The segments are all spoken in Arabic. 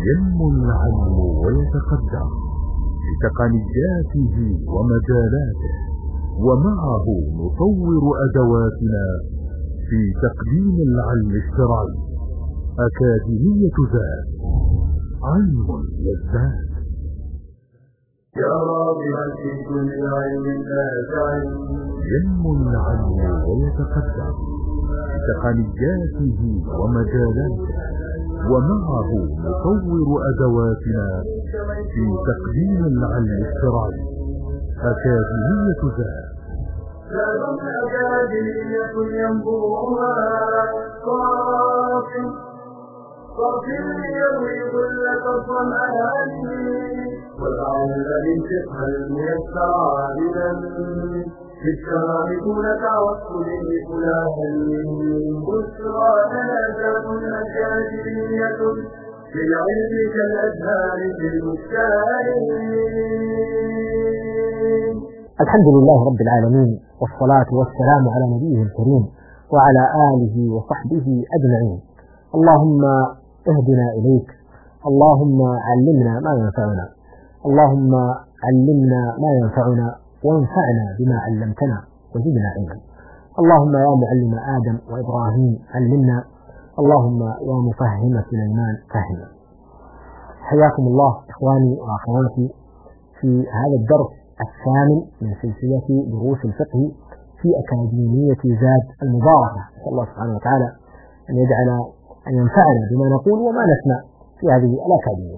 ينمو العلم ويتقدم بتقنياته ومجالاته، ومعه نطور أدواتنا في تقديم العلم الشرعي. أكاديمية ذات، علم يزداد. يا راغبا في كل علم نافع ينمو العلم ويتقدم بتقنياته ومجالاته، ومعه نطور أدواتنا في تقديم العلم الشرعي. أكاديمية ذات، ذات أكاديمية ينبوعها صافٍ ليروي كل الظمآن، والعلم بالفقه الميسر عابدا في الشرع دون تعصب لفلان. بشرى لنا ذات أكاديمية للعلم كالأزهار في البستان. الحمد لله رب العالمين، والصلاة والسلام على نبيه الكريم وعلى آله وصحبه أجمعين. اللهم اهدنا إليك، اللهم علمنا ما ينفعنا، اللهم علمنا ما ينفعنا وانفعنا بما علمتنا وزدنا علما. اللهم يا معلم آدم وإبراهيم علمنا، اللهم يا مفهم سليمان فهمنا. حياكم الله إخواني وأخواتي في هذا الدرس الثامن من سلسلة دروس الفقه في أكاديمية زاد المباركة. نسأل الله سبحانه وتعالى أن يجعل أن ينفعنا بما نقول وما نسمع في هذه الأكاديمية.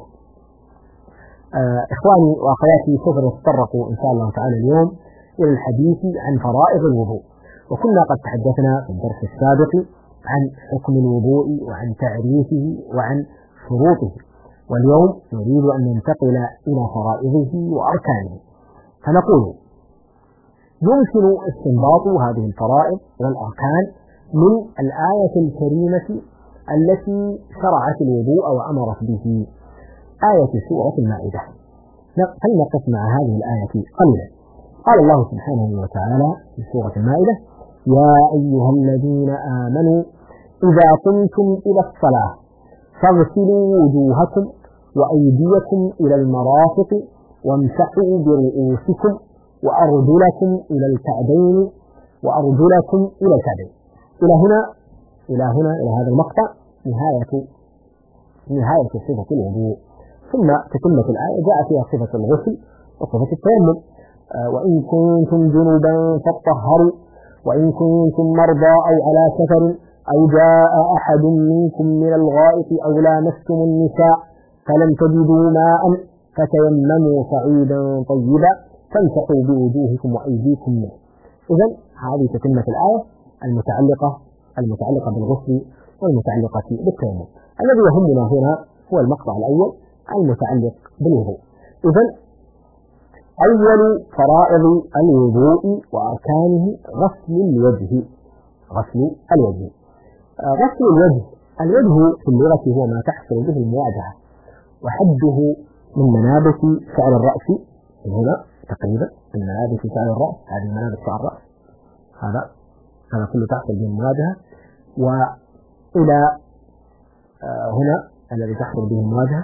إخواني وأخواتي، سوف نتطرق إن شاء الله تعالى اليوم إلى الحديث عن فرائض الوضوء. وكنا قد تحدثنا في الدرس السابق عن حكم الوضوء وعن تعريفه وعن شروطه، واليوم نريد أن ننتقل إلى فرائضه وأركانه. فنقول يمكن استنباط هذه الفرائض والأركان من الآية الكريمة التي شرعت الوضوء وأمرت به، آية سورة المائدة. فلنقف مع هذه الآية قليلا. قال الله سبحانه وتعالى في سورة المائدة: يا أيها الذين آمنوا إذا قمتم إلى الصلاة فاغسلوا وجوهكم وأيديكم إلى المرافق وامسحوا برؤوسكم وأرجلكم إلى الكعبين وأرجلكم إلى الكعبين. إلى هذا المقطع نهاية صفة الوضوء. ثم تتمة الآية جاء فيها صفة الغسل وصفة التيمم. وإن كنتم جنبا فاطهروا، وإن كنتم مرضى أو على سفر أو جاء أحد منكم من الغائط أو لامستم النساء فلم تجدوا ماء فتيمموا صعيدا طيبا فامسحوا بوجوهكم وأيديكم منه. إذن هذه تتمة الآية المتعلقة بالغسل والمتعلقة بالتيمم. الذي يهمنا هنا هو المقطع الأول المتعلق بالوضوء. إذن أول فرائض الوضوء وأركانه غسل الوجه. الوجه في اللغة هو ما تحصل به المواجهة، وحده من منابت شعر الرأس، من هنا تقريبا من منابت شعر الرأس، هذه منابت شعر الرأس، هذا كله تحصل به المواجهة، وإلى هنا الذي تحصل به المواجهة.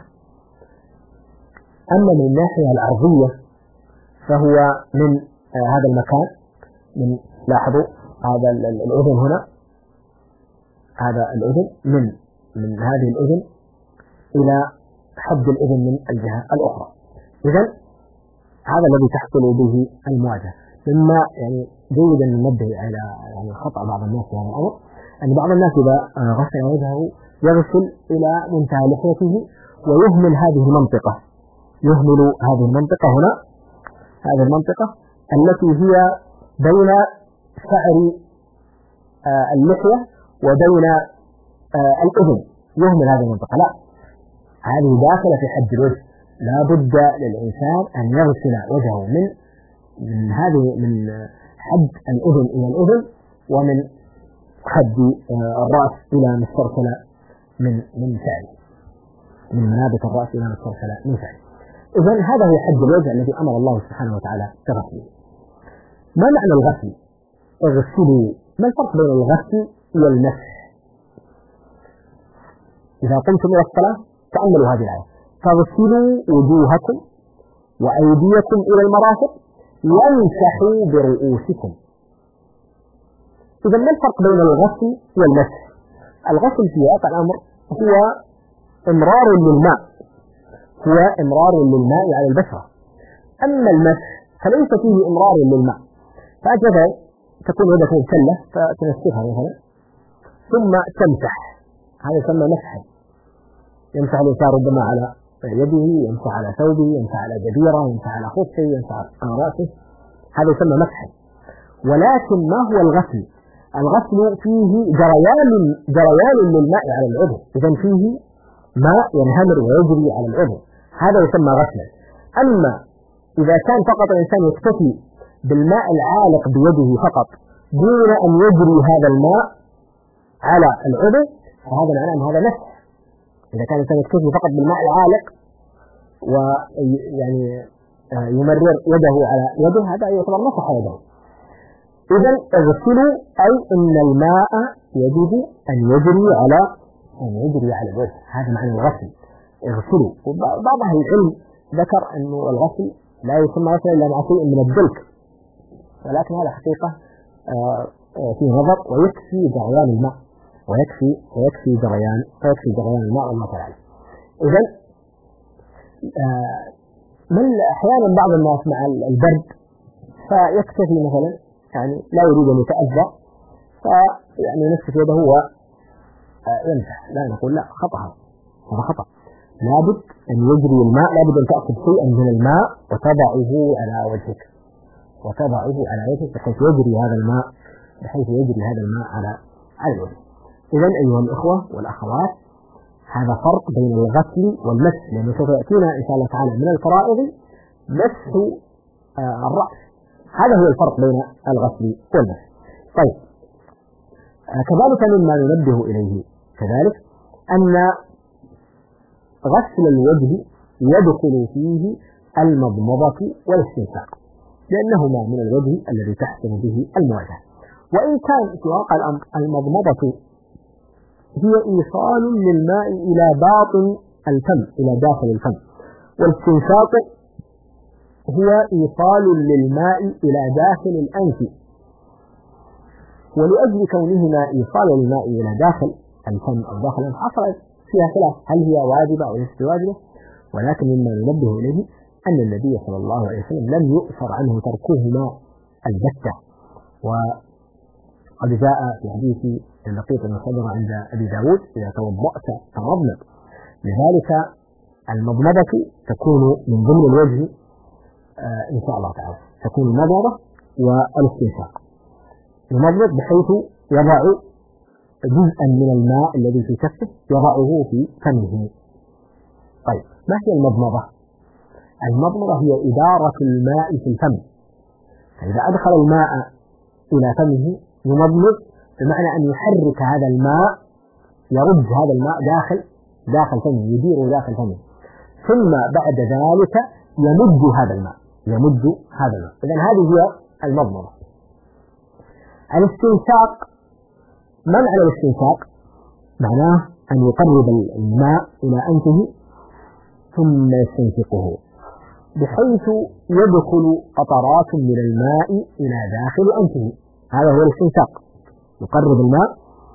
أما من الناحية العرضية فهو من هذا المكان، من لاحظوا هذا الأذن هنا، هذا الأذن من هذه الأذن إلى حد الأذن من الجهة الأخرى. إذن هذا الذي تحصل به المواجهة. مما جيد أن ننبه على خطأ بعض الناس في هذا الأمر، أن بعض الناس إذا غسل وجهه يغسل إلى منتهى لحيته ويهمل هذه المنطقة، هنا هذه المنطقة التي هي بين شعر اللحية وبين الأذن، يهمل هذه المنطقة. لا، هذه داخلة في حد الوجه. لا بد للإنسان أن يغسل وجهه من حد الأذن إلى الأذن، ومن حد الرأس إلى ما استرسل من شعره، من منابت الرأس إلى ما استرسل من شعره. إذن هذا هو حد الوجه الذي أمر الله سبحانه وتعالى بغسله. ما معنى الغسل؟ اغسلوا. ما الفرق بين الغسل والمسح؟ إذا قمتم إلى الصلاة تأملوا هذه الآية: فاغسلوا وجوهكم وأيديكم إلى المرافق وامسحوا برؤوسكم. إذا ما الفرق بين الغسل والمسح؟ الغسل في واقع الأمر هو إمرار للماء، هو إمرار للماء على البشرة. أما المسح فليس فيه إمرار للماء. فأنت مثلا تكون يدك مبتلة فتنسفها مثلا ثم تمسح، هذا يسمى مسحا. يمسح الإنسان ربما على يده، يمسح على ثوبه، يمسح على جبيره، يمسح على خفه، يمسح على رأسه، هذا يسمى مسحا. ولكن ما هو الغسل؟ الغسل فيه جريان للماء على العضو، إذا فيه ماء ينهمر ويجري على العضو، هذا يسمى غسلا. أما إذا كان فقط الإنسان يكتفي بالماء العالق بيده فقط دون أن يجري هذا الماء على العضو فهذا معناه أن هذا مسح. إذا كان الإنسان يكتفي فقط بالماء العالق ويعني يمرر يده على يده هذا يعتبر مسح يده. إذا اغسلوا أي أن الماء يجب أن يجري على الوجه، هذا معنى الغسل. اغسلوا. وبعض أهل العلم ذكر أن الغسل لا يسمى غسلا إلا مع شيء من الدلك، ولكن هذا حقيقة فيه نظر، ويكفي جريان الماء، ويكفي جريان الماء والله تعالى. إذا أحيانا بعض الناس مع البرد فيكتفي مثلا يعني لا يريد أن يتأذى فيعني يمسك يده هو يمسح. لا، نقول لا، هذا خطأ. لابد أن يجري الماء، لابد أن تأخذ شيئا من الماء وتضعه على وجهك بحيث يجري هذا الماء على الوجه. إذا أيها الإخوة والأخوات، هذا فرق بين الغسل والمسح، لأنه سوف يأتينا إن شاء الله تعالى من الفرائض مسح الرأس. هذا هو الفرق بين الغسل والمسح. طيب، كذلك مما ننبه إليه كذلك أن غسل الوجه يدخل فيه المضمضة والاستنشاق، لأنهما من الوجه الذي تحسن به المواجهة. وإن كان في واقع الأمر المضمضة هي إيصال للماء إلى باطن الفم، إلى داخل الفم، والاستنشاق هو إيصال للماء إلى داخل الأنف. ولأجل كونهما إيصال الماء إلى داخل الفم أو داخل الأنف حصل فيها خلاف، هل هي واجبة أو ليست واجبة؟ ولكن مما ننبه إليه أن النبي صلى الله عليه وسلم لم يؤثر عنه تركهما البتة. وقد جاء في حديث اللقيط بن صدر عند أبي داود: إذا توضأت فمضمض. لذلك المضمضة تكون من ضمن الوجه إن شاء الله تعالى، تكون المضمضة والاستنشاق. يمضمض بحيث يضع جزءا من الماء الذي في كفه يضعه في فمه. طيب، ما هي المضمضة؟ المضمضة هي إدارة الماء في الفم، فإذا أدخل الماء إلى فمه يمضمض، بمعنى أن يحرك هذا الماء، يرد هذا الماء داخل فمه، يدير داخل فمه، ثم بعد ذلك يمد هذا الماء. إذن هذه هي المضمضة. الاستنشاق، ما معنى الاستنشاق؟ معناه أن يقرب الماء إلى أنفه ثم يستنشقه بحيث يدخل قطرات من الماء إلى داخل أنفه، هذا هو الاستنشاق. يقرب الماء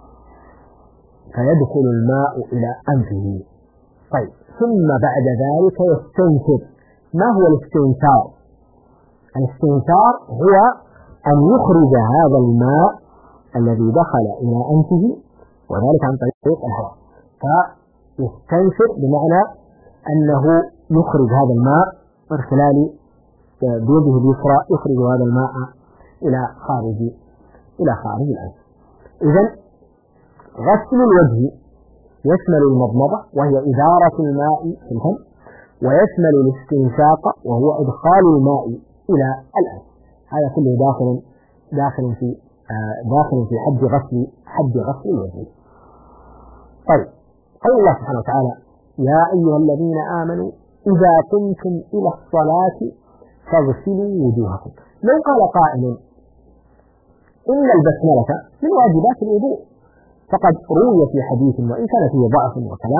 فيدخل الماء إلى أنفه. طيب، ثم بعد ذلك يستنشق. ما هو الاستنشاق؟ الاستنشاق هو أن يخرج هذا الماء الذي دخل إلى أنفه، وذلك عن طريق الهواء. فيستنشق بمعنى أنه يخرج هذا الماء من خلال بيده اليسرى، يخرج هذا الماء إلى خارج الأنف. إذن غسل الوجه يشمل المضمضة وهي إدارة الماء في الفم، ويشمل الاستنشاق وهو إدخال الماء إلى الأنف. هذا كله داخل في حد غسل الوجه. طيب، قال الله سبحانه وتعالى: يا أيها الذين آمنوا إذا قمتم إلى الصلاة فاغسلوا وجوهكم. لو قال قائل إن البسملة من واجبات الوضوء، فقد روي في حديث وإن كان فيه ضعف وكلام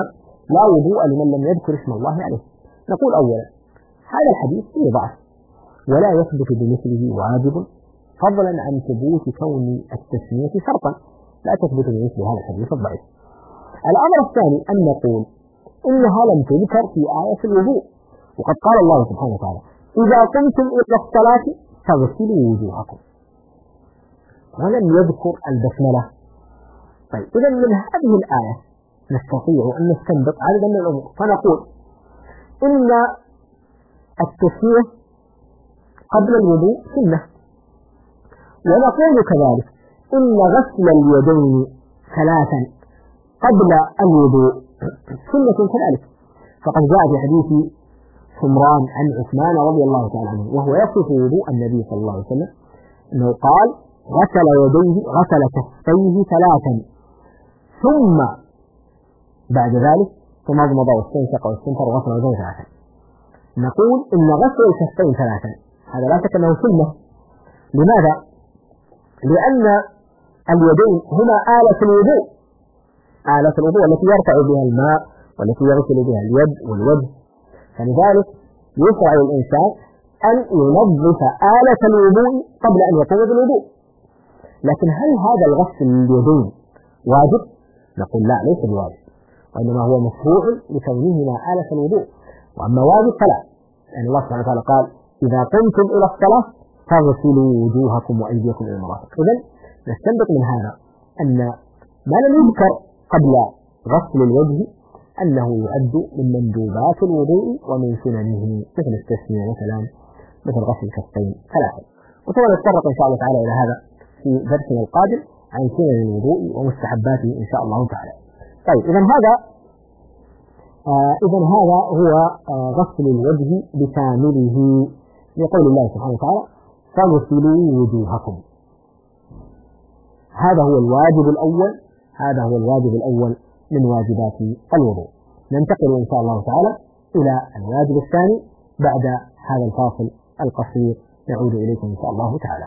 لا وضوء لمن لم يذكر اسم الله عليه. نقول أولا هذا الحديث فيه ضعف ولا يثبت بمثله واجب، فضلا عن ثبوت كون التسمية شرطا، لا تثبت بمثل هذا الحديث الضعيف. الأمر الثاني أن نقول إنها لم تذكر في آية الوضوء، وقد قال الله سبحانه وتعالى إذا قمتم إلى الصلاة فاغسلوا وجوهكم، ولم يذكر البسملة. طيب إذا من هذه الآية نستطيع أن نستنبط عددا من الأمور، فنقول إن التسمية قبل الوضوء سنة، ونقول كذلك إن غسل اليدين ثلاثا قبل الوضوء سنة كذلك، فقد جاء في حديث سمران عن عثمان رضي الله تعالى عنه وهو يصف وضوء النبي صلى الله عليه وسلم أنه قال غسل يديه غسل كفيه ثلاثا ثم بعد ذلك تمضمض واستنشق واستنثر وغسل يديه ثلاثا. نقول إن غسل الكفين ثلاثا هذا لا شك أنه سنة. لماذا؟ لأن اليدين هما آلة الوضوء، آلة الوضوء التي يرفع بها الماء والتي يغسل بها اليد والوجه، فلذلك يشرع للإنسان أن ينظف آلة الوضوء قبل أن يقوم بالوضوء. لكن هل هذا الغسل لليدين واجب؟ نقول لا، ليس بواجب، وإنما هو مشروع لكونهما آلة الوضوء، وأما واجب فلا، لأن الله سبحانه وتعالى قال إذا قمتم إلى الصلاة فاغسلوا وجوهكم وأيديكم إلى المرافق. إذن نستنبط من هذا أن ما لم يذكر قبل غسل الوجه أنه يعد من مندوبات الوضوء ومن سننه، مثل التسمية مثلا، مثل غسل الكفين ثلاثة. وثم نتطرق إن شاء الله تعالى إلى هذا في درسنا القادم عن سنن الوضوء ومستحباته إن شاء الله تعالى. طيب إذن هذا هو غسل الوجه بكامله لقول الله سبحانه وتعالى فاغسلوا وجوهكم. هذا هو الواجب الأول من واجبات الوضوء. ننتقل إن شاء الله تعالى إلى الواجب الثاني بعد هذا الفاصل القصير، نعود إليكم إن شاء الله تعالى.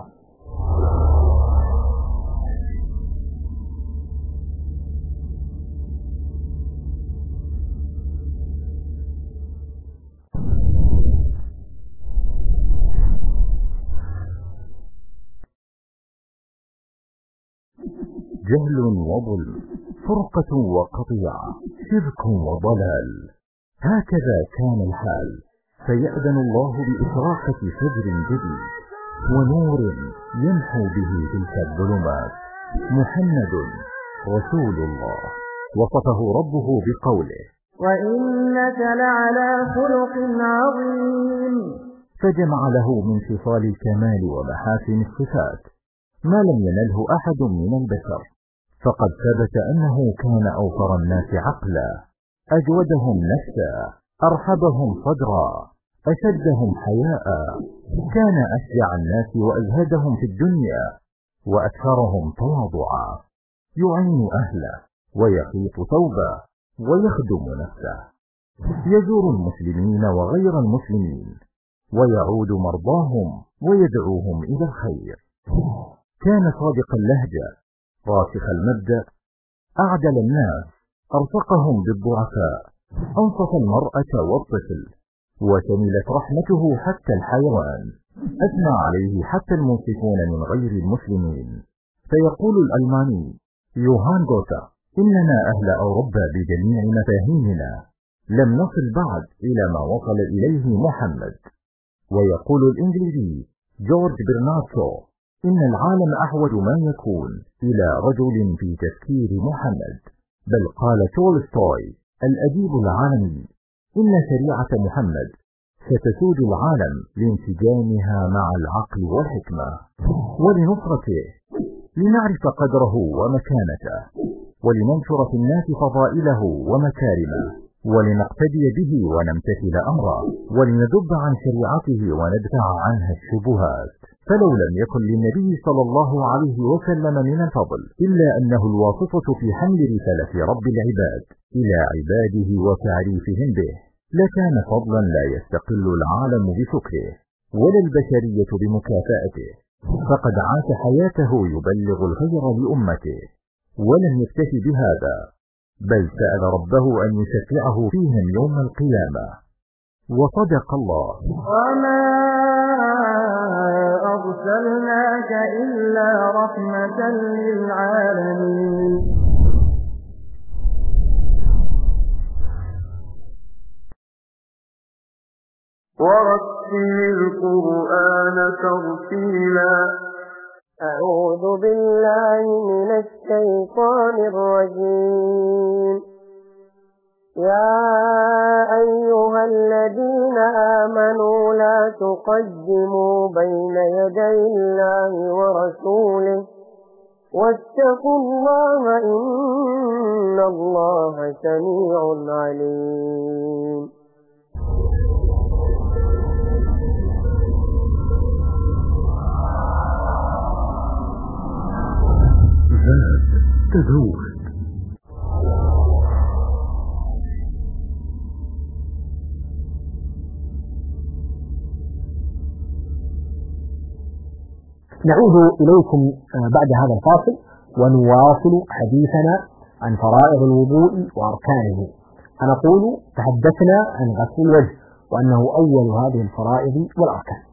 جهل وظلم، فرقة وقطيعة، شرك وضلال، هكذا كان الحال، فيأذن الله بإشراقة فجر جديد ونور يمحو به تلك الظلمات. محمد رسول الله وصفه ربه بقوله وإنك لعلى خلق عظيم، فجمع له من خصال الكمال ومحاسن الصفات ما لم ينله أحد من البشر، فقد ثبت أنه كان أوفر الناس عقلا، أجودهم نفسا، أرحبهم صدرا، أشدهم حياء، كان أشجع الناس وأزهدهم في الدنيا وأكثرهم تواضعا، يعين أهله ويخيط ثوبه ويخدم نفسه، يزور المسلمين وغير المسلمين ويعود مرضاهم ويدعوهم إلى الخير. كان صادق اللهجة، راسخ المبدأ، أعدل الناس، أرفقهم بالضعفاء، أنصف المرأة والطفل، وشملت رحمته حتى الحيوان، أثنى عليه حتى المنصفون من غير المسلمين. فيقول الألماني يوهان غوتا إننا أهل أوروبا بجميع مفاهيمنا لم نصل بعد إلى ما وصل إليه محمد. ويقول الإنجليزي جورج برناردو إن العالم أحوج ما يكون إلى رجل في تفكير محمد. بل قال تولستوي الأديب العالمي إن شريعة محمد ستسود العالم لانسجامها مع العقل والحكمة. ولنصرته لنعرف قدره ومكانته، ولننشر في الناس فضائله ومكارمه، ولنقتدي به ونمتثل أمره، ولندب عن شريعته وندفع عنها الشبهات. فلو لم يكن للنبي صلى الله عليه وسلم من الفضل إلا أنه الواسطة في حمل رسالة رب العباد إلى عباده وتعريفهم به، لكان فضلا لا يستقل العالم بشكره ولا البشرية بمكافأته، فقد عاش حياته يبلغ الخير لأمته، ولم يكتف بهذا، بل سأل ربه أن يشفعه فيهم يوم القيامة. وصدق الله. وما أرسلناك إلا رحمة للعالمين. ورتل القرآن ترتيلا. أعوذ بالله من الشيطان الرجيم. يا أيها الذين آمنوا لا تقدموا بين يدي الله ورسوله واتقوا الله إن الله سميع عليم. تزود. نعود إليكم بعد هذا الفاصل ونواصل حديثنا عن فرائض الوضوء وأركانه. فنقول تحدثنا عن غسل الوجه وأنه أول هذه الفرائض والأركان.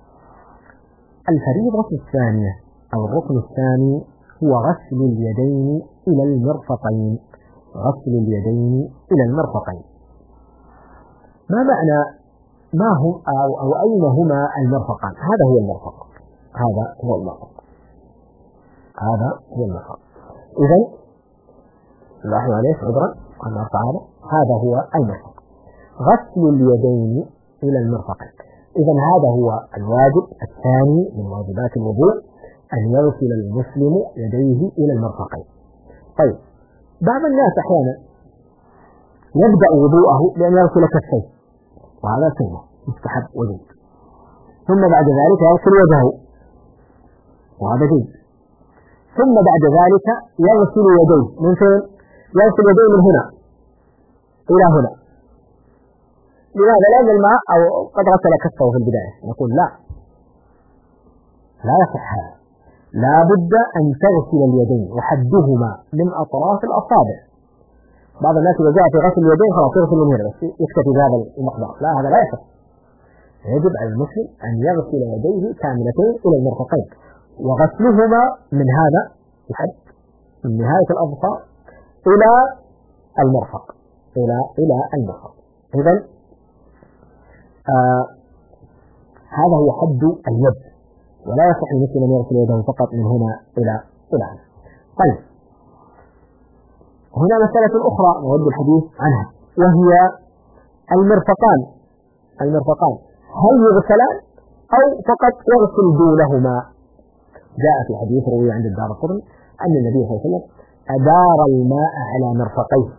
الفريضة الثانية أو الركن الثاني هو غسل اليدين إلى المرفقين. غسل اليدين إلى المرفقين. ما معنى ما هم أو أين هما المرفقان؟ هذا هو المرفق. هذا هو المرفق. هذا هو المرفق. إذن لاحظوا عليه عذرا أن أرفع هذا هو المرفق. غسل اليدين إلى المرفقين. إذن هذا هو الواجب الثاني من واجبات الوضوء، أن يغسل المسلم يديه إلى المرفقين. طيب، بعض الناس أحيانا يبدأ وضوءه بأن يغسل كفيه، وهذا سنة مستحب وجود، ثم بعد ذلك يغسل وجهه، وهذا جيد، ثم بعد ذلك يغسل يديه من فين؟ يغسل يديه من هنا إلى هنا. لماذا؟ لأن الماء أو قد غسل كفه في البداية. نقول لا يصح هذا، لا بد أن تغسل اليدين وحدهما من أطراف الأصابع. بعض الناس إذا جاء في غسل اليدين خلاص يغسل من هنا بس يكتفي بهذا المقدار. لا، هذا لا يصح. يجب على المسلم أن يغسل يديه كاملتين إلى المرفقين، وغسلهما من هذا الحد من نهاية الأظفار إلى المرفق إلى المرفق. إذن هذا هو حد اليد، ولا يصح للمسلم أن يغسل يده فقط من هنا إلى هنا. طيب، هنا مسألة أخرى نود الحديث عنها، وهي المرفقان. هل يغسلان أو فقط يغسل دونهما؟ جاء في حديث روي عند الدارقطني أن النبي صلى الله عليه وسلم أدار الماء على مرفقيه.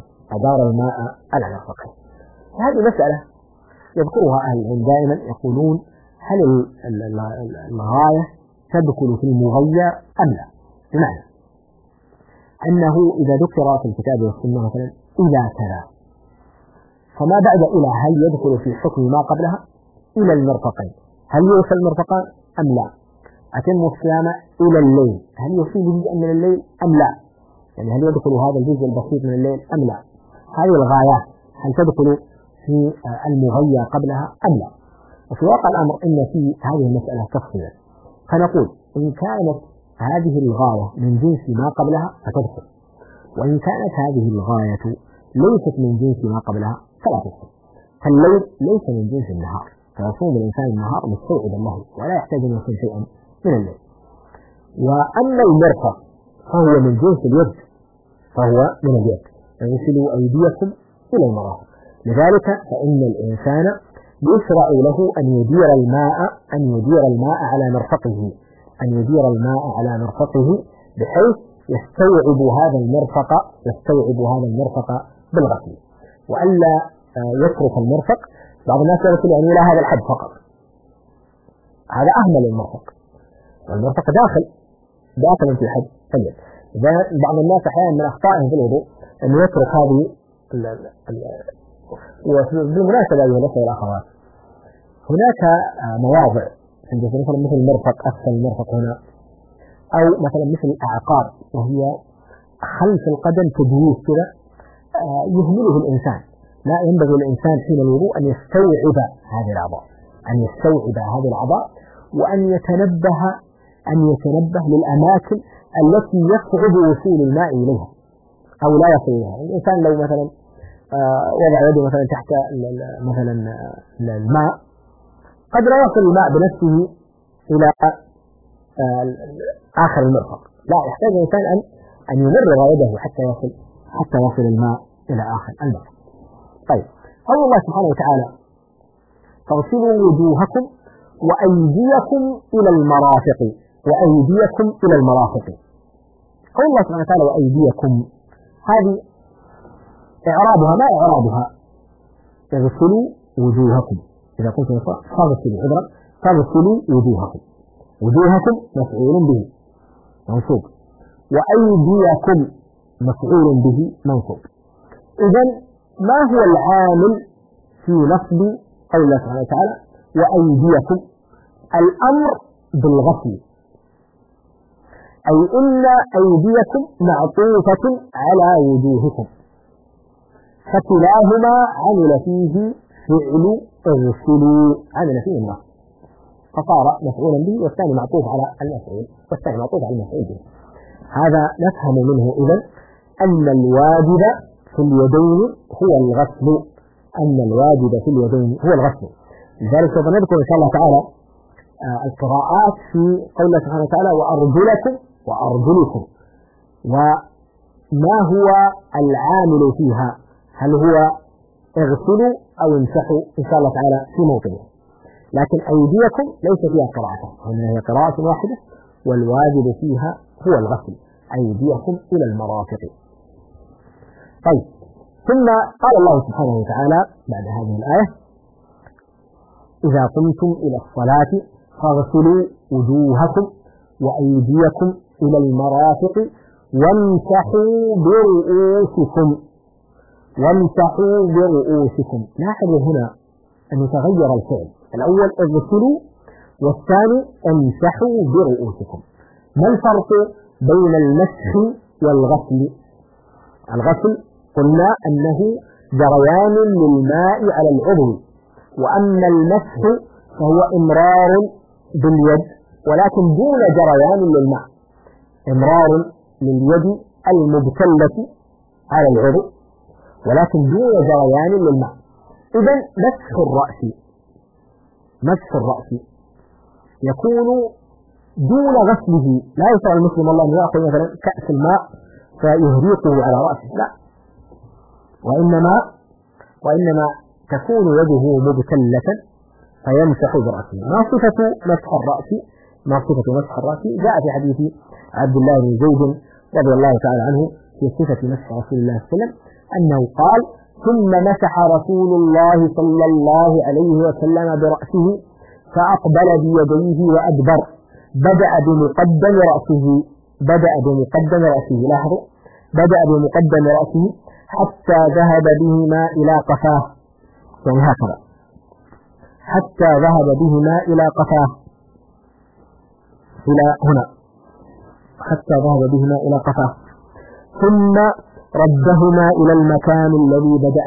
هذه مسألة يذكرها أهل العلم دائما، يقولون هل الغاية تدخل في المغية أم لا؟ بمعنى أنه إذا ذكر في الكتاب والسنة مثلا إلى كذا، فما بعد إلى هل يدخل في حكم ما قبلها؟ إلى المرفقين، هل يغسل المرفقان أم لا؟ أتم الصيام إلى الليل، هل يصيب جزءا من الليل أم لا؟ يعني هل يدخل هذا الجزء البسيط من الليل أم لا؟ هذه الغايات هل تدخل في المغية قبلها أم لا؟ وفي واقع الأمر إن في هذه المسألة تفصيلا، فنقول إن كانت هذه الغاية من جنس ما قبلها فتدخل، وإن كانت هذه الغاية ليست من جنس ما قبلها فلا تدخل. فالليل ليس من جنس النهار، فيصوم الإنسان النهار مستوعبا له ولا يحتاج أن يصوم شيئا من الليل. وأما المرفق فهو من جنس اليد، اغسلوا أيديكم إلى المرافق. لذلك فإن الإنسان يشرع له أن يدير الماء على مرفقه، بحيث يستوعب هذا المرفق بالغسل، وألا يترك المرفق. بعض الناس يغسل يعني إلى هذا الحد فقط، هذا أهمل المرفق، والمرفق داخل في حد اليد. بعض الناس أحيانا من أخطائهم في الوضوء أن يترك هذه. وبالمناسبة أيها الأخوة والأخوات، هناك مواضع عندنا مثل المرفق أسفل المرفق هنا، أو مثلا مثل الأعقاب وهي خلف القدم تجويز كذا، يهمله الإنسان. لا ينبغي الإنسان حين الوضوء أن يستوعب هذه الأعضاء وأن يتنبه للأماكن التي يصعب وصول الماء إليها أو لا يصل إليها. الإنسان لو مثلا وضع يده مثلا تحت مثلا الماء قد لا يصل الماء بنفسه إلى آخر المرفق، لا يحتاج الإنسان أن يمرر يده حتى يصل الماء إلى آخر المرفق. طيب، قول الله سبحانه وتعالى فاغسلوا وجوهكم وأيديكم إلى المرافق. قول الله سبحانه وتعالى وأيديكم، هذه إعرابها ما إعرابها؟ اغسلوا وجوهكم، إذا قلت فاغسلوا وجوهكم مفعول به منصوب، وأيديكم مفعول به منصوب. إذن ما هو العامل في نصب قول الله سبحانه وتعالى وأيديكم؟ الأمر بالغسل، أي إن أيديكم معطوفة على وجوهكم، فكلاهما عمل فيه فعل اغسلوا، عمل فيه النصب، فصار مفعولا به والثاني معطوف على المفعول به. هذا نفهم منه إذن أن الواجب في اليدين هو الغسل، لذلك سوف نذكر إن شاء الله تعالى القراءات في قول الله سبحانه وتعالى وأرجلكم، وما هو العامل فيها، هل هو اغسلوا أو امسحوا إن شاء الله تعالى في موطنه. لكن أيديكم ليس فيها قراءة، هي قراءة واحدة والواجب فيها هو الغسل، أيديكم إلى المرافق. طيب، ثم قال الله سبحانه وتعالى بعد هذه الآية إذا قمتم إلى الصلاة فاغسلوا وجوهكم وأيديكم إلى المرافق وامسحوا برؤوسكم. لاحظوا هنا أن يتغير الفعل، الأول اغسلوا والثاني امسحوا برؤوسكم. ما الفرق بين المسح والغسل؟ الغسل قلنا أنه جريان للماء على العضو، وأما المسح فهو إمرار باليد ولكن دون جريان للماء، إمرار لليد المبتلة على العضو ولكن دون جريان للماء. إذن مسح الرأس يكون دون غسله، لا يستطيع المسلم والله أن يأخذ مثلا كأس الماء فيهريقه على رأسه، لا، وإنما تكون يده مبتلة فيمسح برأسه. ما صفة مسح الرأس؟ جاء في حديث عبد الله بن زيد رضي الله تعالى عنه في صفة مسح رسول الله صلى الله عليه وسلم أنه قال ثم مسح رسول الله صلى الله عليه وسلم برأسه فأقبل بيديه وأدبر، بدأ بمقدم رأسه، لاحظوا، بدأ بمقدم رأسه حتى ذهب بهما إلى قفاه، يعني هكذا حتى ذهب بهما إلى قفاه، إلى هنا حتى ذهب بهما إلى قفاه، ثم ردهما إلى المكان الذي بدأ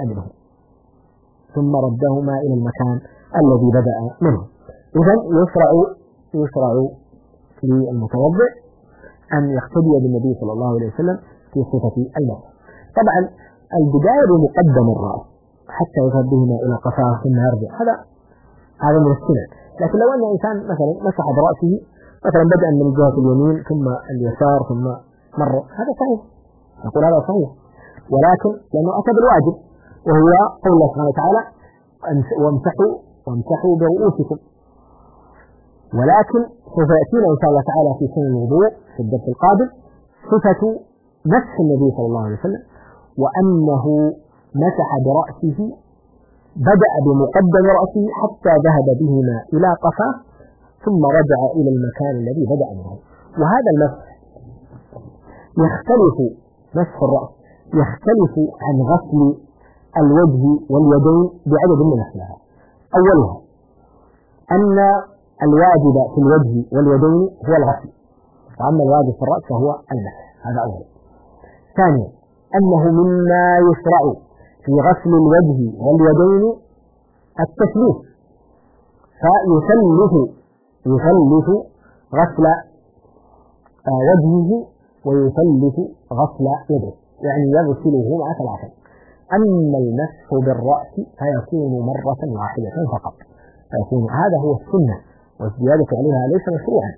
منه. إذن يشرع للمتوضئ أن يقتدي بالنبي صلى الله عليه وسلم في صفة المسح. طبعا البداية بمقدم الرأس حتى يذهب بهما إلى قفاه ثم يرجع، هذا من السنة. لكن لو أن إنسان مثلا مسح برأسه مثلا بدءا من الجهة اليمين ثم اليسار ثم مر، هذا صحيح، نقول هذا صحيح، ولكن لأنه أتى بالواجب وهو قول الله سبحانه وتعالى وامسحوا برؤوسكم. ولكن سوف يأتينا إن شاء الله تعالى في سنة الوضوء في الدرس القادم صفة مسح النبي صلى الله عليه وسلم، وأنه مسح برأسه، بدأ بمقدم رأسه حتى ذهب بهما إلى قفاه ثم رجع إلى المكان الذي بدأ منه. وهذا المسح مسح الرأس يختلف عن غسل الوجه واليدين بعدد من أشياء. أولها أن الواجب في الوجه واليدين هو الغسل، وأما الواجب في الرأس فهو المسح، هذا أول. ثانيا أنه مما يشرع في غسل الوجه واليدين التثليث، فيثلث غسل وجهه ويثلث غسل يده، يعني يغسله مع 3. أما المسح بالرأس فيكون مرة واحدة فقط، فيكون هذا هو السنة، والزيادة عليها ليس مشروعا،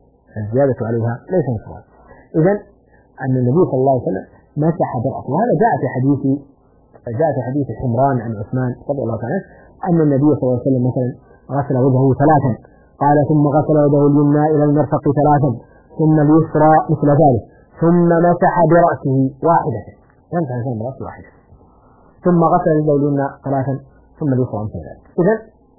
إذن أن النبي صلى الله عليه وسلم مسح برأسه، وهذا جاء في حديث حمران عن عثمان رضي الله عنه أن النبي صلى الله عليه وسلم مثلا غسل وجهه 3، قال ثم غسل يده اليمنى إلى المرفق 3، ثم اليسرى مثل ذلك، ثم مسح برأسه 1، يمسح برأسه 1، ثم غسل يده اليمنى 3، ثم اليسرى مثل ذلك. إذن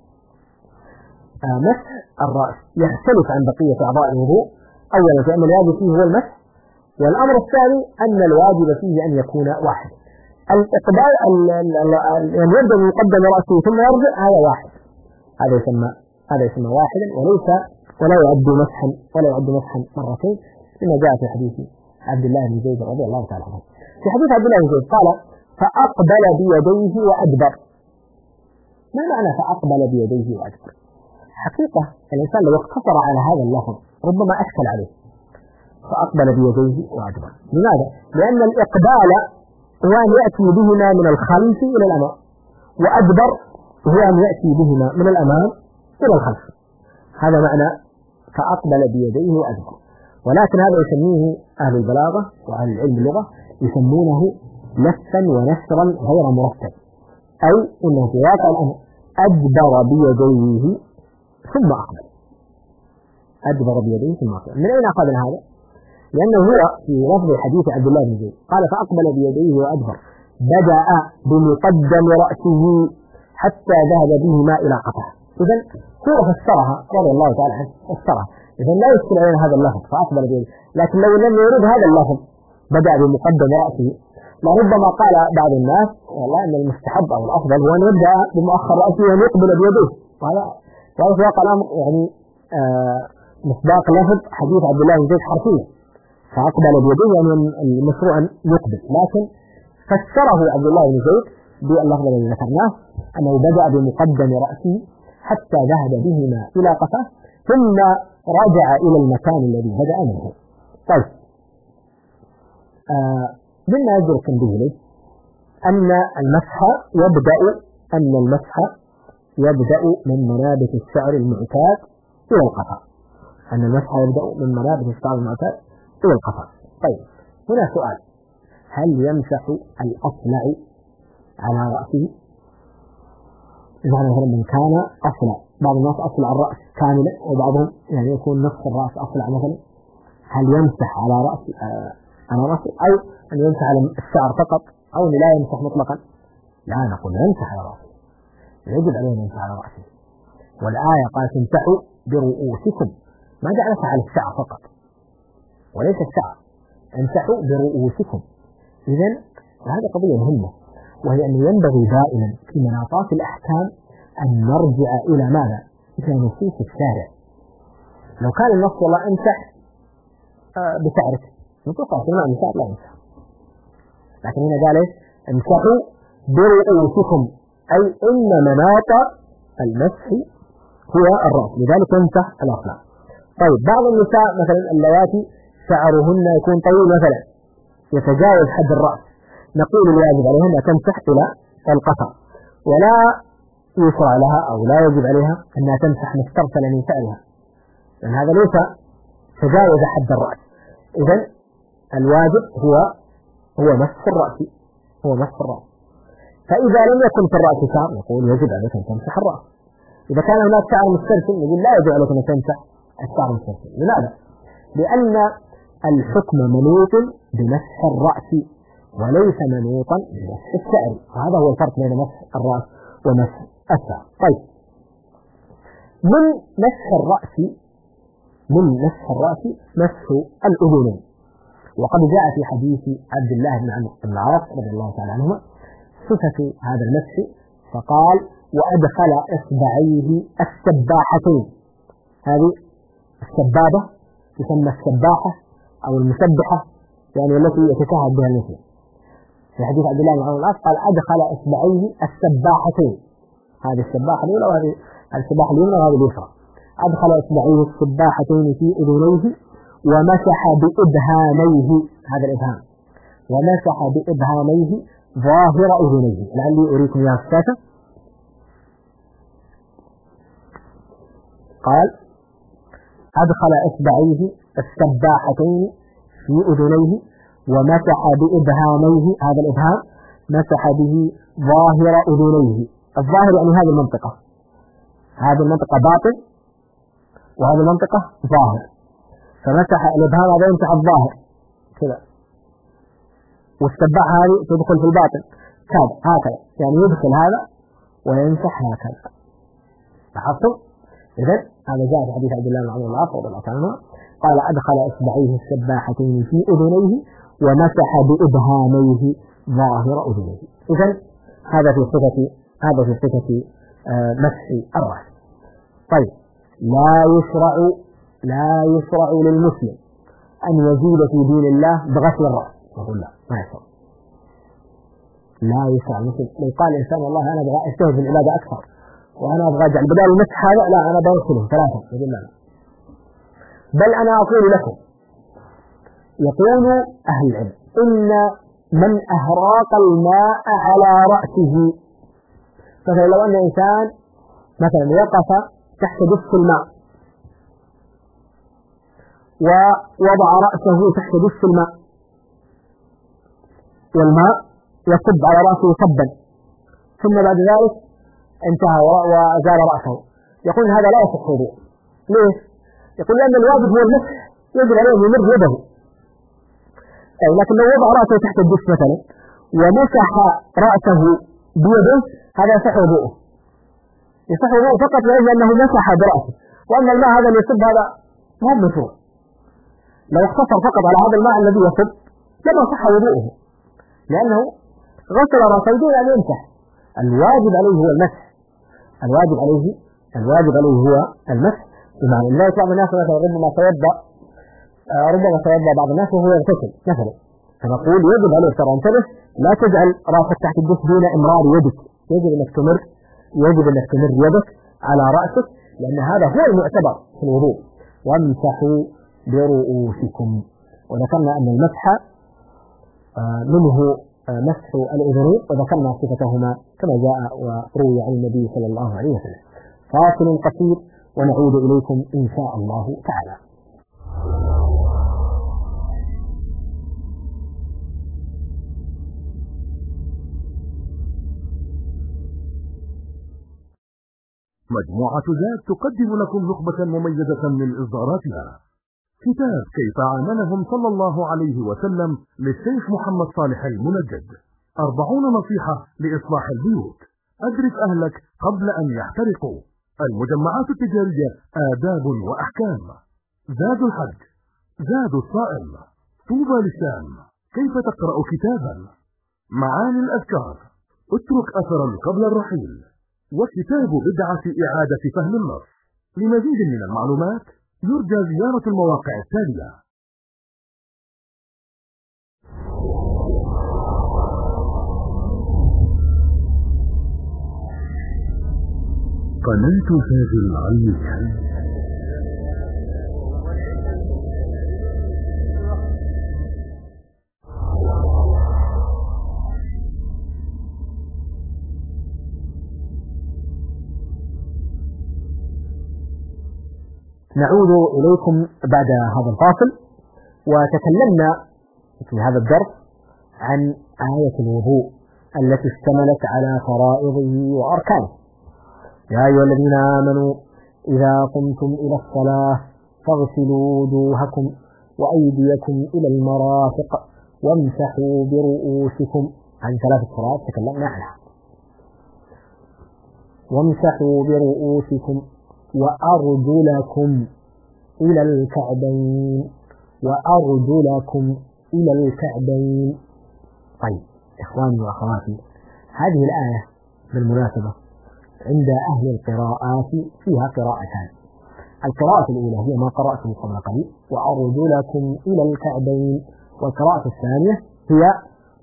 مسح الرأس يختلف عن بقية أعضاء الوضوء، أولا فإن الواجب فيه هو المسح، والأمر الثاني أن الواجب فيه أن يكون واحد. الإقبال أن يبدأ من يقدم رأسه ثم يرجع هذا واحد، هذا يسمى واحدا، ولا يعد مسحا مرتين، لما جاء في حديث عبد الله بن زيد رضي الله تعالى عنه. في حديث عبد الله بن زيد قال فأقبل بيديه وأدبر. ما معنى فأقبل بيديه وأدبر؟ حقيقة الإنسان لو اقتصر على هذا اللفظ ربما أشكل عليه. فأقبل بيديه وأدبر، لماذا؟ لأن الإقبال هو أن يأتي بهما من الخلف إلى الأمام، وأدبر هو أن يأتي بهما من الأمام إلى الخلف. هذا معنى فأقبل بيديه وأدبر. ولكن هذا يسميه أهل البلاغة وأهل العلم اللغة يسمونه لفا ونشرا غير مرتب، أي إنه في واقع الأمر أدبر بيديه ثم أقبل. من أين أخذنا هذا؟ لأنه هو في لفظ حديث عبد الله بن زيد قال فأقبل بيديه وأدبر، بدأ بمقدم رأسه حتى ذهب بهما إلى قفاه. إذن هو فسرها رضي الله تعالى عنه، فسرها. إذن لا يشكل علينا هذا اللفظ فأقبل بيديه، لكن لو لم يرد هذا اللفظ بدأ بمقدم رأسه، لربما قال بعض الناس والله أن المستحب أو الأفضل هو أن يبدأ بمؤخر رأسه وأن يقبل بيديه، وهذا في واقع الأمر يعني مصداق لفظ حديث عبد الله بن زيد حرفيا، فأقبل بيديه يعني المشروع أن يقبل، لكن فسره عبد الله بن زيد باللفظ الذي ذكرناه أنه بدأ بمقدم رأسه حتى ذهب بهما إلى قفاه ثم رجع إلى المكان الذي بدأ منه. طيب مما يدرك به أن المسح يبدأ من منابت الشعر المعتاد إلى القفا، إلى القفا. طيب هنا سؤال، هل يمسح الأصلع على رأسه؟ يعني مثلا من كان أصلع، بعض الناس أصلع الرأس كاملا وبعضهم يعني يكون نصف الرأس أصلع مثلا، هل يمسح على رأسه أو أن يمسح على الشعر فقط أو لا يمسح مطلقا؟ لا، نقول يمسح على رأسه، يجب عليه أن يمسح على رأسه، والآية قالت امسحوا برؤوسكم، ما جعلتها على الشعر فقط وليس الشعر، امسحوا برؤوسكم. إذن هذه قضية مهمة، وهي أنه ينبغي دائما في مناطات الأحكام أن نرجع إلى ماذا؟ إلى نصوص الشارع. لو كان النص والله امسح بشعرك نطلق أسماء النساء لا يمسح، لكن هنا قال امسحوا برؤوسكم، أي إن مناط المسح هو الرأس، لذلك يمسح الأصلع. طيب بعض النساء مثلا اللواتي شعرهن يكون طويل مثلا يتجاوز حد الرأس، نقول الواجب عليها أن تمسح إلى القفا، ولا يشرع لها أو لا يجب عليها أنها تمسح مسترسل من شعرها، لأن هذا ليس تجاوز حد الرأس. إذن الواجب هو مسح الرأس، فإذا لم يكن في الرأس شعر نقول يجب عليك أن تمسح الرأس. إذا كان هناك شعر مسترسل نقول لا يجب عليك أن تمسح الشعر المسترسل. لماذا؟ لأن الحكم منوط بمسح الرأس وليس منوطا بمسح الشعر، وهذا هو الفرق بين مسح الرأس ومسح الشعر. طيب من مسح الرأس مسح الأذنين، وقد جاء في حديث عبد الله بن عمرو بن العاص رضي الله تعالى عنهما صفة هذا المسح، فقال وأدخل إصبعيه السباحتين، هذه السبابة تسمى السباحة أو المسبحة يعني التي يتشهد بها المسلم، في حديث عبد الله بن عمرو بن العاص قال أدخل إصبعيه السباحتين، هذه السباحة الأولى وهذه السباحة اليمنى وهذه اليسرى، أدخل إصبعيه السباحتين في أذنيه ومسح بإبهاميه، هذا الإبهام، ومسح بإبهاميه ظاهر أذنيه. لعلي أريكم يا الشاشة. قال أدخل إصبعيه السباحتين في أذنيه ومسح بإبهاميه، هذا الإبهام مسح به ظاهر أذنيه. الظاهر يعني هذه المنطقة، هذه المنطقة باطن وهذه المنطقة ظاهر، فمسح الإبهام هذا يمسح الظاهر كذا، والسباحة هذه تدخل في الباطن كذا هكذا، يعني يدخل هذا ويمسح هكذا. لاحظتم؟ إذن هذا جاء في حديث عبد الله بن عمرو بن العاص رضي الله عنه قال أدخل إصبعيه السباحتين في أذنيه ومسح بإبهاميه ظاهر أذنيه. إذن هذا في صفة مسح الرأس. طيب، لا يشرع للمسلم أن يزيد في دين الله بغسل الرأس، نقول لا، ما يشرع. لا يشرع المسلم. لو قال الإنسان والله أنا أبغى أجتهد في العبادة أكثر وأنا أبغى أجعل بدال المسح هذا، لا أنا بغسله 3، يقول لا. بل أنا أقول لكم، يقول أهل العلم إن من أهراق الماء على رأسه، مثلا لو أن إنسان مثلا وقف تحت دف الماء ووضع رأسه تحت دف الماء والماء يصب على رأسه صبا، ثم بعد ذلك انتهى وأزال رأسه، يقول هذا لا يصح وضوء. ليش؟ يقول لأن الواجب هو المسح، يجب عليه أن يمر يده. لكن لو وضع رأسه تحت الدف مثلا ومسح رأسه بيده، هذا يصح وضوءه، يصح وضوءه فقط لأجل أنه مسح برأسه، وأن الماء هذا اللي يصب هذا ما هو مشروع. لو اقتصر فقط على هذا الماء الذي يصب لما صح وضوءه، لأنه غسل رأسه دون أن يمسح. الواجب عليه هو المسح، الواجب عليه هو المسح. بمعنى لا يطلع الناس مثلا ربما توضأ بعض الناس وهو يغتسل مثلا، فنقول يجب عليه ترى انتبه، لا تجعل راسك تحت الدف دون إمرار يدك، يجب أنك تمر يدك على رأسك، لأن هذا هو المعتبر في الوضوء. وامسحوا برؤوسكم. وذكرنا أن المسح منه مسح الأذنين، وذكرنا صفتهما كما جاء وروي عن النبي صلى الله عليه وسلم. فاصل قصير ونعود إليكم إن شاء الله تعالى. مجموعة زاد تقدم لكم نخبة مميزة من إصداراتها. كتاب كيف عاملهم صلى الله عليه وسلم للشيخ محمد صالح المنجد، 40 نصيحة لإصلاح البيوت، أدرك أهلك قبل أن يحترقوا، المجمعات التجارية آداب وأحكام، زاد الحج، زاد الصائم، طوبى للشام، كيف تقرأ كتابا، معاني الأذكار، اترك أثرا قبل الرحيل، وكتاب بدعة إعادة فهم النص. لمزيد من المعلومات يرجى زيارة المواقع التالية: قناة فاز العلمية. نعود إليكم بعد هذا الفاصل، وتكلمنا في هذا الدرس عن آية الوضوء التي اشتملت على فرائضه وأركانه. يا أيها الذين آمنوا إذا قمتم إلى الصلاة فاغسلوا وجوهكم وأيديكم إلى المرافق وامسحوا برؤوسكم. عن 3 صلوات تكلمنا عنها. وامسحوا برؤوسكم وأرجلكم إلى الكعبين، وأرجلكم إلى الكعبين. طيب إخواني وأخواتي، هذه الآية بالمناسبة عند أهل القراءات فيها قراءتان. القراءة الأولى هي ما قرأته قبل قليل، وأرجلكم إلى الكعبين، والقراءة الثانية هي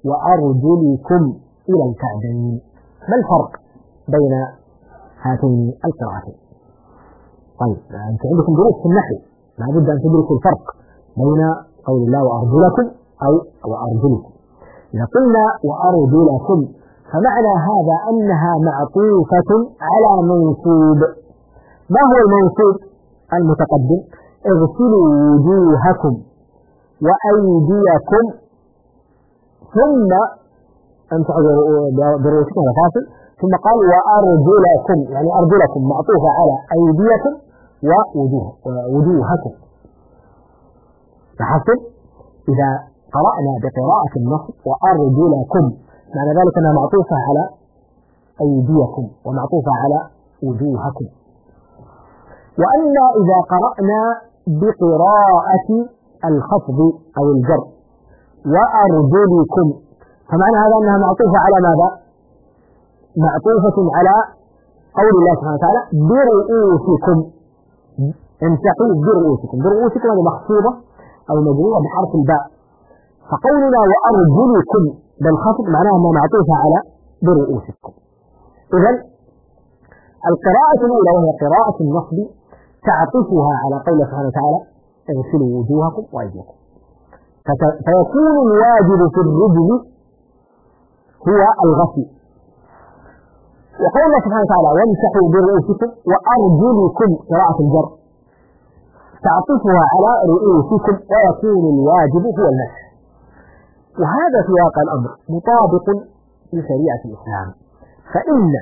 وأرجلكم إلى الكعبين. ما الفرق بين هاتين القراءتين؟ طيب أنت عندكم دروس في النحو، لا بد أن تدركوا الفرق بين قول الله وأرجلكم أو وأرجلكم. إذا قلنا وأرجلكم فمعنى هذا أنها معطوفة على منصوب. ما هو المنصوب المتقدم؟ اغسلوا وجوهكم وأيديكم ثم امسحوا برؤوسكم هذا فاصل، ثم قال وأرجلكم، يعني أرجلكم معطوفة على أيديكم ووجوهكم. لاحظتم إذا قرأنا بقراءة النصب وأرجلكم معنى ذلك أنها معطوفة على أيديكم ومعطوفة على وجوهكم. وأما إذا قرأنا بقراءة الخفض أو الجر وأرجلكم فمعنى هذا أنها معطوفة على ماذا؟ معطوفة على قول الله سبحانه وتعالى برؤوسكم، امسحوا برؤوسكم. برؤوسكم هذه مخفوضة أو مجرورة بحرف الباء، فقولنا وأرجلكم بالخفض معناها أنها معطوفة على برؤوسكم. إذن القراءة الأولى وهي قراءة النصب تعطفها على قول سبحانه وتعالى اغسلوا وجوهكم وأيديكم، فيكون الواجب في الرجل هو الغسل. وقول الله سبحانه وتعالى وامسحوا برؤوسكم وأرجلكم قراءة الجر تعطفها على رؤوسكم ويكون الواجب هو المسح. وهذا في واقع الأمر مطابق لشريعة الإسلام، فإن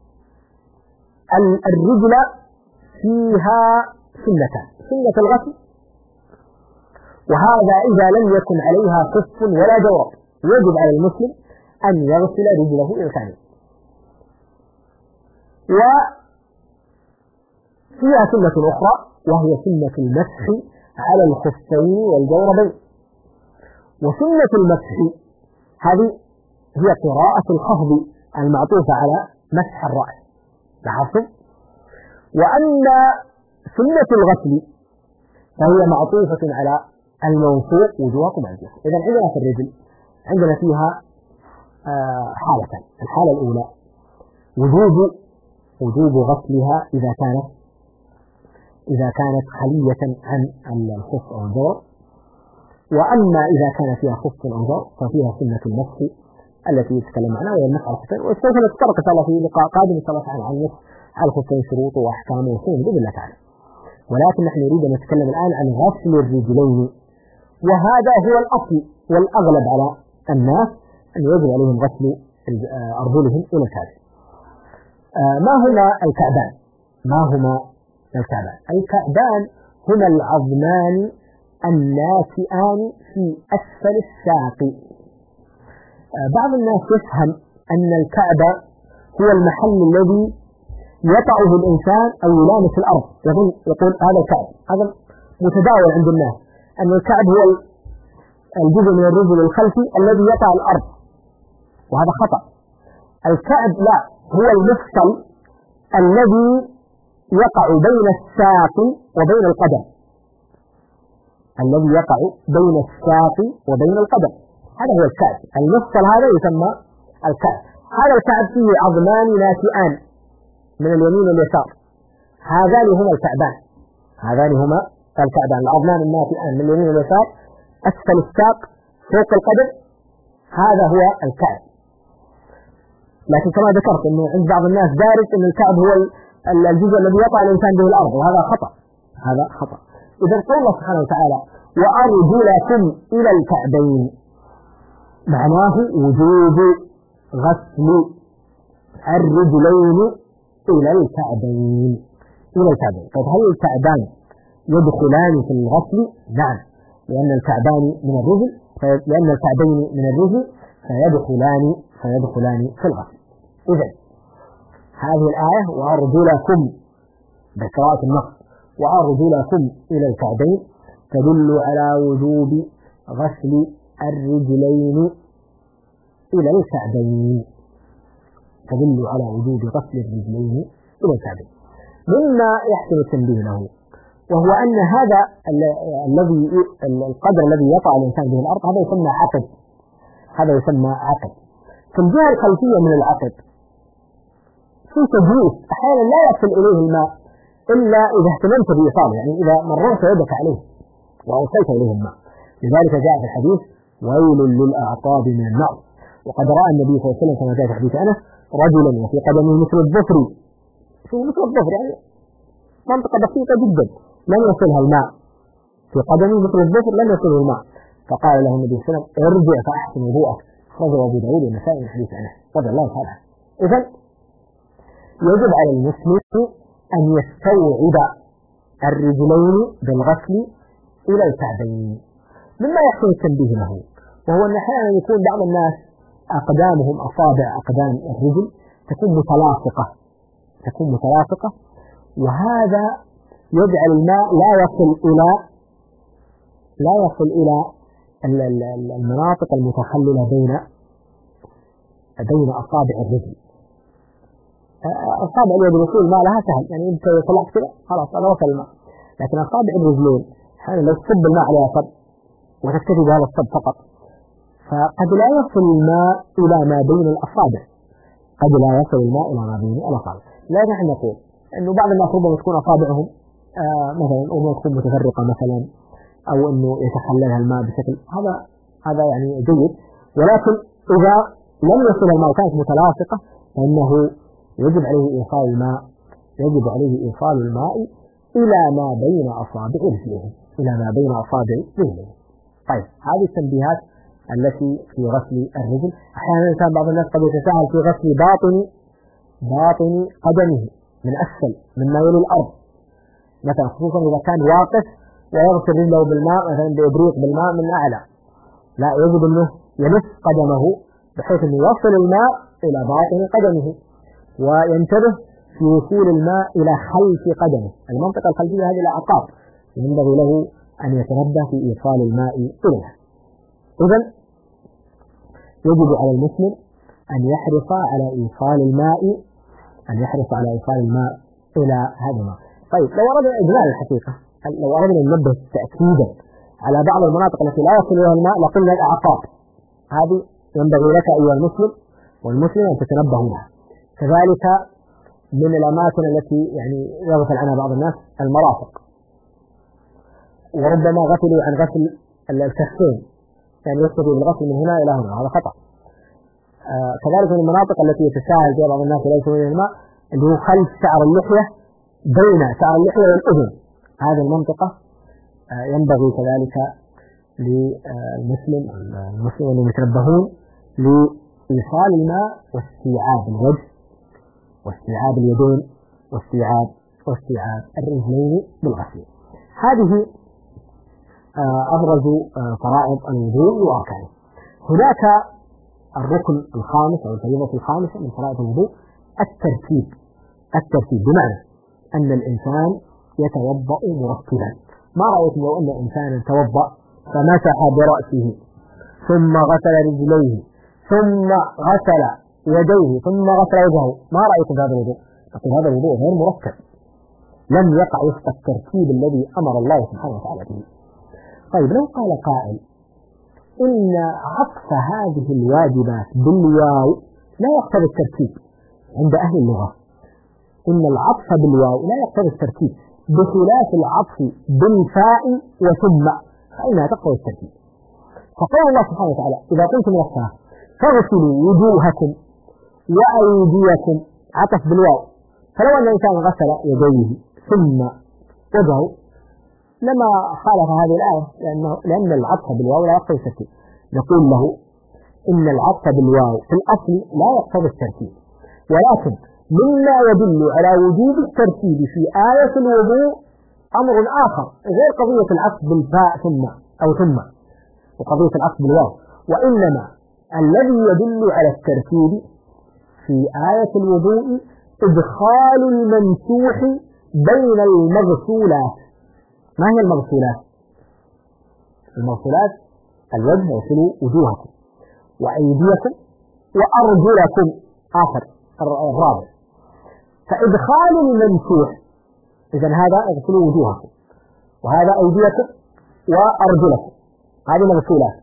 الرجل فيها سنتان: سنة الغسل، وهذا إذا لم يكن عليها خف ولا جورب يجب على المسلم أن يغسل رجله إلى الكعبين. وفيها سنة أخرى وهي سنة المسح على الخفين والجوربين. وسنة المسح هذه هي قراءة الخفض المعطوفة على مسح الرأس، لاحظتم؟ وأما سنة الغسل فهي معطوفة على الموصوف وجوهكم وأيديكم. إذا عندنا في الرجل عندنا فيها حالتان: الحالة الأولى وجوب غسلها إذا كانت خلية عن الخف أو الجور، وأما إذا كان فيها خف أو جور ففيها سنة المسح التي يتكلم عنها وهي المسح على الخفين. وسوف نتطرق إن شاء الله في لقاء قادم إن شاء الله تعالى عن المسح على الخفين شروطه وأحكامه وسننه بإذن الله تعالى. ولكن نحن نريد أن نتكلم الآن عن غسل الرجلين، وهذا هو الأصل والأغلب على الناس أن يجب عليهم غسل أرجلهم إلى الكعبين. ما هما الكعبان؟ الكعبان هما العظمان الناتئان في أسفل الساق. بعض الناس يفهم أن الكعب هو المحل الذي يقعه الإنسان أو يلامس الأرض، يقول هذا الكعب. هذا متداول عند الناس أن الكعب هو الجزء من الرجل الخلفي الذي يقع الأرض، وهذا خطأ. الكعب لا، هو المفصل الذي يقع بين الساق وبين القدم، هذا هو الكعب. المفصل هذا يسمى الكعب. هذا الكعب فيه عظمان ناتئان من اليمين واليسار، هذان هما الكعبان. العظمان الناتئان من اليمين واليسار أسفل الساق فوق القدم، هذا هو الكعب. لكن كما ذكرت أنه عند بعض الناس دارس أن الكعب هو الجزء الذي يقع الإنسان به الأرض، وهذا خطأ. إذا قال الله سبحانه وتعالى وأرجلكم إلى الكعبين معناه وجوب غسل الرجلين إلى الكعبين. طيب هل الكعبان يدخلان في الغسل؟ نعم، لأن الكعبين من الرجل فيدخلان في الغسل. إذن هذه الآية وأرجلكم بقراءة النص وأرجلكم إلى الكعبين تدل على وجوب غسل الرجلين إلى الكعبين. مما يحسن التنبيه له وهو أن هذا القدر الذي يقع الإنسان به الأرض هذا يسمى عقد. هذا يسمى عقد. في الجهة الخلفية من العقد في تجويف، أحيانا لا يصل إليه الماء إلا إذا اهتممت بإيصاله، يعني إذا مررت يدك عليه وأوصلت إليه الماء. لذلك جاء في الحديث ويل للأعقاب من النار. وقد رأى النبي صلى الله عليه وسلم كما جاء في حديث أنس رجلا وفي قدمه مثل الظفر، شو مثل الظفر يعني منطقة بسيطة جدا لم يصلها الماء، في قدمه مثل الظفر لم يصله الماء، فقال له النبي صلى الله عليه وسلم ارجع فأحسن وضوءك، أخرجه أبو داود والنسائي من حديث أنس رضي الله تعالى عنه. إذن يجب على المسلم أن يستوعب الرجلين بالغسل إلى الكعبين. مما يحسن التنبيه له وهو أن أحيانا يكون بعض الناس أقدامهم أصابع أقدام الرجل تكون متلاصقة، وهذا يجعل الماء لا يصل إلى المناطق المتخللة بين أصابع الرجل. أصابع اليد الوصول الماء لها سهل، يعني أنت طلعت كده خلاص هذا وصل الماء، لكن أصابع الرجلين حين لو تصب الماء عليها صب وتكتفي بهذا الصب فقط فقد لا يصل الماء إلى ما بين الأصابع، لا نحن نقول أنه بعض الناس ربما تكون أصابعهم مثلا أو تكون متفرقة مثلا أو أنه يتخللها الماء بشكل هذا يعني جيد، ولكن إذا لم يصل الماء وكانت متلاصقة فإنه يجب عليه إيصال الماء إلى ما بين أصابع رجليه. طيب هذه التنبيهات التي في غسل الرجل. أحيانا الإنسان بعض الناس قد يتساهل في غسل باطن قدمه من أسفل مما يلي الأرض، مثلا خصوصا إذا كان واقف ويغسل رجله بالماء مثلا بإبريق بالماء من أعلى، لا يجب أنه يلف قدمه بحيث أنه يصل الماء إلى باطن قدمه، وينتبه في وصول الماء إلى خلف قدمه، المنطقة الخلفية هذه الأعقاب ينبغي له أن يتنبه في إيصال الماء إليها. إذن يجب على المسلم أن يحرص على إيصال الماء إلى هذا الماء. طيب لو أردنا إجمال الحقيقة، لو أردنا ننبه تأكيدا على بعض المناطق التي لا يصل إليها الماء لقلنا الأعقاب، هذه ينبغي لك أيها المسلم والمسلم أن تتنبهوا لها. كذلك من الأماكن التي يعني يغفل عنها بعض الناس المرافق، وربما غفلوا عن غسل الكفين، يعني يستطيع بالغسل من هنا إلى هنا، هذا خطأ. كذلك من المناطق التي يتساهل فيها بعض الناس وليس من الماء اللي هو خلف شعر اللحية، بين شعر اللحية والأذن، هذه المنطقة ينبغي كذلك للمسلم أن يتنبهون لإيصال الماء واستيعاب الوجه واستيعاب اليدين واستيعاب الرجلين بالغسل. هذه أبرز فرائض الوضوء وأركانه. هناك الركن الخامس أو الفريضة الخامسة من فرائض الوضوء الترتيب، بمعنى أن الإنسان يتوضأ مرتبا. ما رأيكم لو أن إنسانا توضأ فمسح برأسه ثم غسل رجليه ثم غسل يديه ثم غسل وجهه، ما رأيكم بهذا الوضوء؟ لكن هذا الوضوء غير مرتب، لم يقع وفق الترتيب الذي أمر الله سبحانه وتعالى به. طيب لو قال قائل إن عطف هذه الواجبات بالواو لا يقتضي الترتيب عند أهل اللغة، إن العطف بالواو لا يقتضي الترتيب بخلاف العطف بالفاء وثم فإنها تقتضي الترتيب. فقال الله سبحانه وتعالى إذا قلتم إلى الصلاة فاغسلوا وجوهكم وأيديكم، عطف بالواو، فلو أن الإنسان غسل يديه ثم وجهه لما خالف هذه الآية لأن العطف بالواو لا يقتضي الترتيب. نقول له إن العطف بالواو في الأصل لا يقتضي الترتيب، ولكن مما يدل على وجوب الترتيب في آية الوضوء أمر آخر غير قضية العطف بالفاء ثم وقضية العطف بالواو، وإنما الذي يدل على الترتيب في آية الوضوء إدخال الممسوح بين المغسولات. ما هي المغسولات؟ المغسولات الوجه، يغسلوا وجوهكم وأيديكم وأرجلكم، آخر الرابع. فإدخال الممسوح إذن هذا اغسلوا وجوهكم وهذا أيديكم وأرجلكم، هذه مغسولات.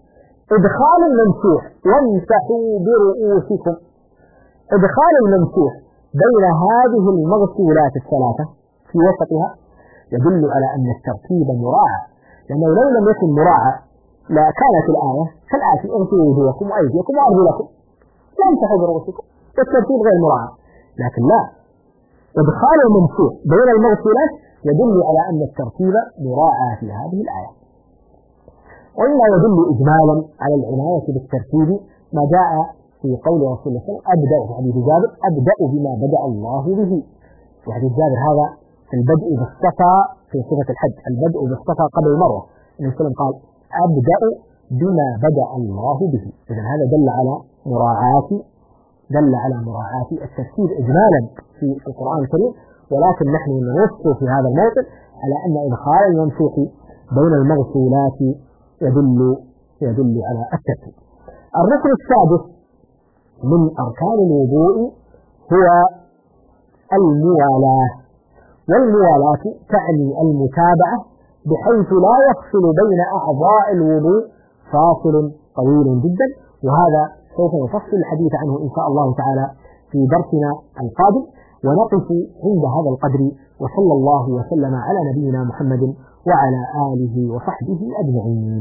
إدخال الممسوح وامسحوا برؤوسكم، إدخال الممسوح بين هذه المغسولات الثلاثة في وسطها يدل على أن الترتيب مراعى، لأنه لو لم يكن مراعى لا كانت الآية كالآتي: اغسلوا وجوهكم وأيديكم وأرجلكم، لا امسحوا برؤوسكم، الترتيب غير مراعى. لكن لا، إدخال الممسوح بين المغسولات يدل على أن الترتيب مراعى في هذه الآية. وإلا يدل إجمالا على العناية بالترتيب ما جاء في قول رسول الله صلى الله عليه وسلم: أبدأ في حديث جابر أبدأ بما بدأ الله به. في حديث جابر هذا البدء بالصفا في صفة الحج، البدء بالصفا قبل المروة، النبي صلى الله عليه وسلم قال: أبدأ بما بدأ الله به. إذن هذا دل على مراعاة الترتيب إجمالا في القرآن الكريم، ولكن نحن ننص في هذا الموطن على أن إدخال الممسوح بين المغسولات يدل على الترتيب. الركن السادس من أركان الوضوء هو الموالاة، والموالاة تعني المتابعة بحيث لا يفصل بين أعضاء الوضوء فاصل طويل جدا، وهذا سوف نفصل الحديث عنه إن شاء الله تعالى في درسنا القادم. ونقف عند هذا القدر، وصلى الله وسلم على نبينا محمد وعلى آله وصحبه أجمعين.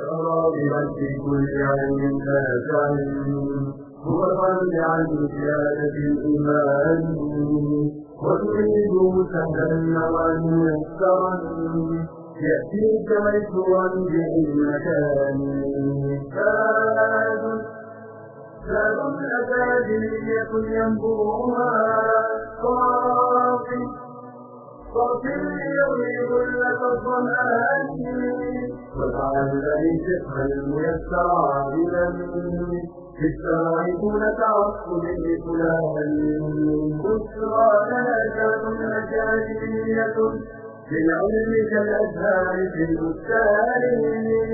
هو القلب عن زيادة الإيمان وتريد سهلا وميسرا يأتيك ميسورا بالمكان. زاد أكاديمية ينبوها صافي يريد لك الظمآن وتعلم الفقه الميسر عادلا في الشرع دون تعصب لفلان. بشرى نجاة أكاديمية للعلم كالأزهار في البستان.